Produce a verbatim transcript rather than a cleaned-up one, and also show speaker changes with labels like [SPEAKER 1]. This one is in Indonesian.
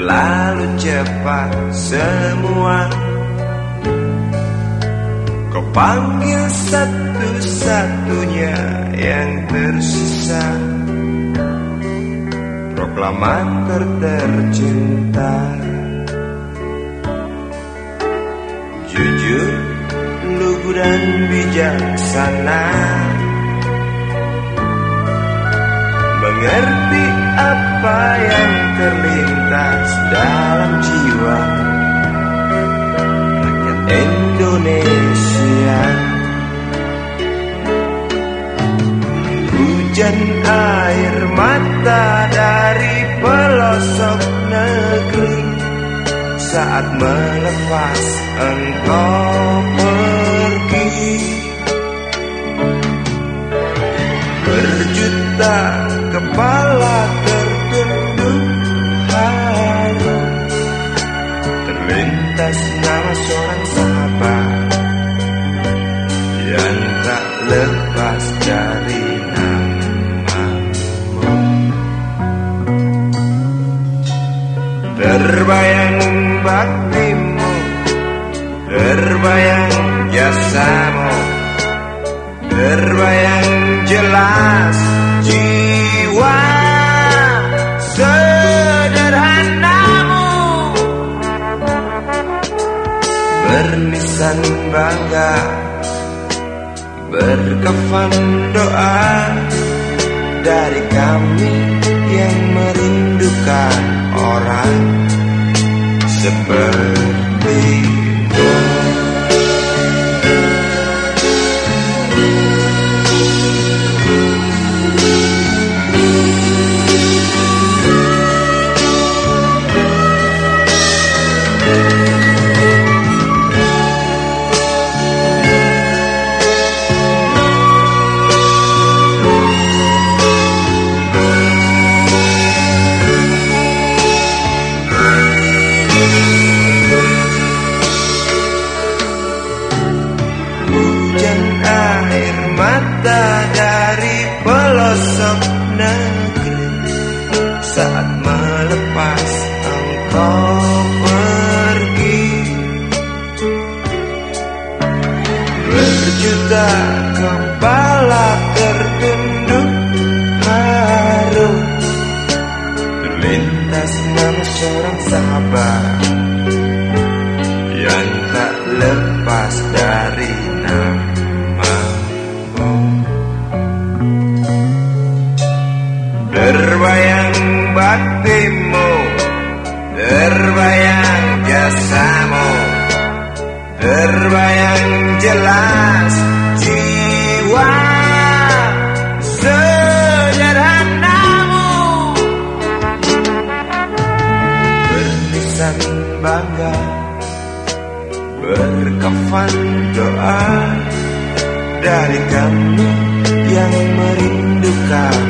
[SPEAKER 1] berlalu cepat semua. Kau panggil satu-satunya yang tersisa, proklamator tercinta. Jujur, lugu dan bijaksana, mengerti apa yang terlintas dalam jiwa rakyat Indonesia. Hujan air mata dari pelosok negeri saat melepas engkau pergi. Berjuta kepala tertunduk haru, terlintas nama seorang sahabat yang tak lepas dari namamu. Terbayang baktimu, terbayang jasamu, terbayang jelas jiwa sederhanamu, bernisan bangga, berkafan doa dari kami yang merindukan orang sepertimu. Dari pelosok negeri saat melepas engkau pergi. Berjuta kepala tertunduk haru, terlintas nama seorang sahabat yang tak lepas dari nama. Terbayang baktimu, terbayang jasamu, terbayang jelas jiwa sederhanamu, bernisan bangga, berkafan doa dari kami yang merindukan